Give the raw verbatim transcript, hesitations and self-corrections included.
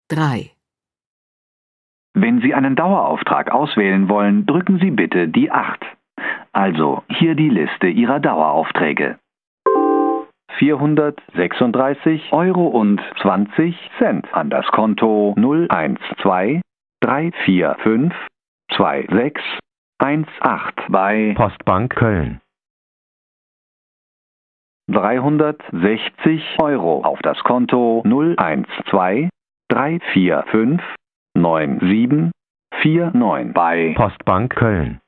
drei. Wenn Sie einen Dauerauftrag auswählen wollen, drücken Sie bitte die acht. Also hier die Liste Ihrer Daueraufträge. vierhundertsechsunddreißig Euro und zwanzig Cent an das Konto null eins zwei drei vier fünf zwei sechs eins acht bei Postbank Köln. dreihundertsechzig Euro auf das Konto null eins zwei drei vier fünf neun sieben vier neun bei Postbank Köln.